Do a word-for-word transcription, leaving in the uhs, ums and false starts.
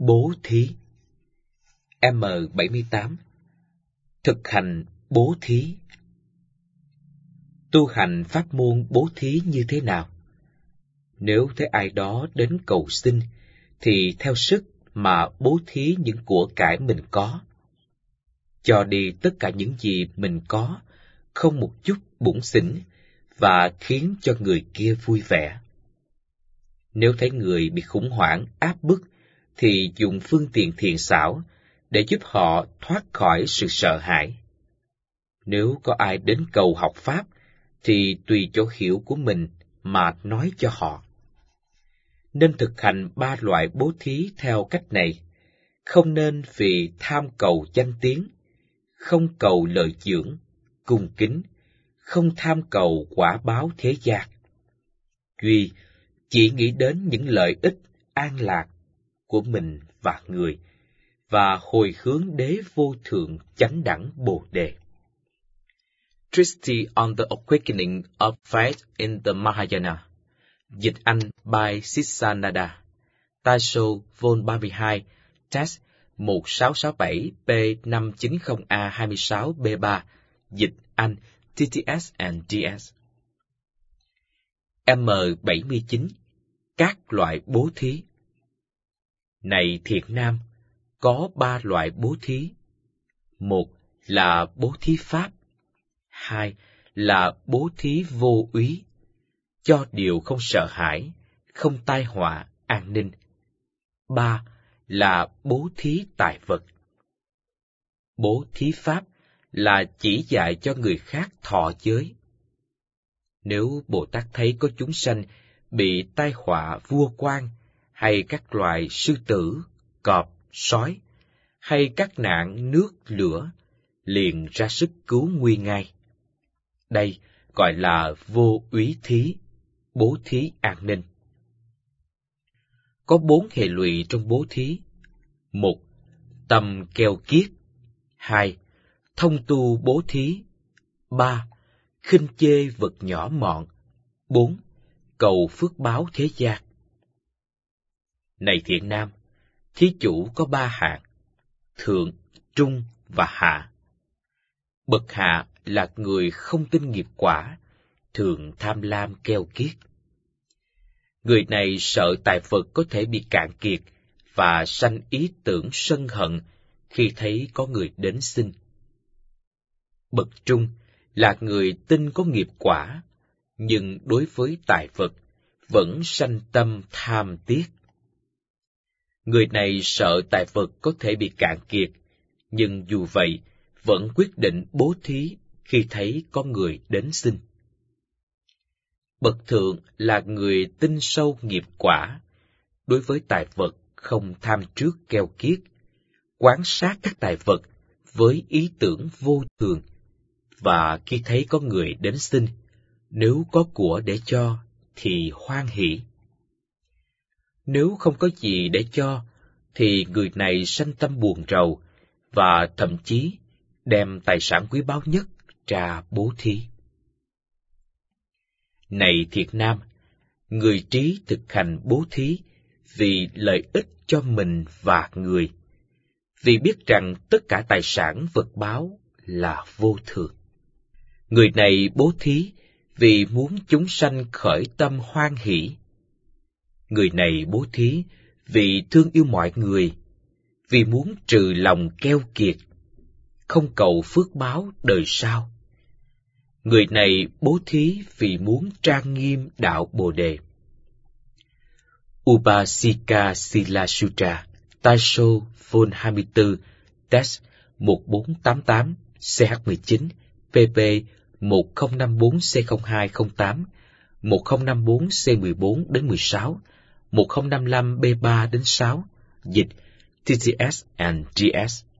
Bố thí. M bảy mươi tám. Thực hành bố thí. Tu hành pháp môn bố thí như thế nào? Nếu thấy ai đó đến cầu xin, thì theo sức mà bố thí những của cải mình có. Cho đi tất cả những gì mình có, không một chút bủn xỉn, và khiến cho người kia vui vẻ. Nếu thấy người bị khủng hoảng, áp bức, thì dùng phương tiện thiện xảo để giúp họ thoát khỏi sự sợ hãi. Nếu có ai đến cầu học pháp, thì tùy chỗ hiểu của mình mà nói cho họ. Nên thực hành ba loại bố thí theo cách này, không nên vì tham cầu danh tiếng, không cầu lợi dưỡng, cung kính, không tham cầu quả báo thế gian. Duy chỉ nghĩ đến những lợi ích an lạc của mình và người, và hồi hướng đế vô thượng chánh đẳng Bồ Đề. Treatise on the Awakening of Faith in the Mahayana. Dịch Anh by Sissananda. Taisho Vol ba mươi hai, Text một sáu sáu bảy P năm chín không A hai sáu B ba. Dịch Anh T T S and D S. M bảy mươi chín. Các loại bố thí. Này thiện nam, có ba loại bố thí. Một là bố thí pháp. Hai là bố thí vô úy, cho điều không sợ hãi, không tai họa, an ninh. Ba là bố thí tài vật. Bố thí pháp là chỉ dạy cho người khác thọ giới. Nếu Bồ Tát thấy có chúng sanh bị tai họa vua quan, hay các loài sư tử, cọp, sói, hay các nạn nước, lửa, liền ra sức cứu nguy ngay. Đây gọi là vô úy thí, bố thí an ninh. Có bốn hệ lụy trong bố thí. Một, tâm keo kiết. Hai, thông tu bố thí. Ba, khinh chê vật nhỏ mọn. Bốn, cầu phước báo thế gian. Này thiện nam, thí chủ có ba hạng: thượng, trung và hạ. Bậc hạ là người không tin nghiệp quả, thường tham lam keo kiết. Người này sợ tài vật có thể bị cạn kiệt và sanh ý tưởng sân hận khi thấy có người đến xin. Bậc trung là người tin có nghiệp quả, nhưng đối với tài vật vẫn sanh tâm tham tiếc. Người này sợ tài vật có thể bị cạn kiệt, nhưng dù vậy vẫn quyết định bố thí khi thấy có người đến xin. Bậc thượng là người tin sâu nghiệp quả, đối với tài vật không tham trước keo kiết, quan sát các tài vật với ý tưởng vô thường, và khi thấy có người đến xin, nếu có của để cho thì hoan hỷ. Nếu không có gì để cho, thì người này sanh tâm buồn rầu, và thậm chí đem tài sản quý báu nhất ra bố thí. Này thiện nam, người trí thực hành bố thí vì lợi ích cho mình và người, vì biết rằng tất cả tài sản vật báu là vô thường. Người này bố thí vì muốn chúng sanh khởi tâm hoan hỷ. Người này bố thí vì thương yêu mọi người, vì muốn trừ lòng keo kiệt, không cầu phước báo đời sau. Người này bố thí vì muốn trang nghiêm đạo Bồ Đề. Upasika Sila Sutra, Taisho Vol hai mươi tư, Text một bốn tám tám C H mười chín, P P một không năm bốn C không hai không tám, một không năm bốn C mười bốn đến mười sáu, một không năm lăm B ba đến sáu, dịch T T S and G S.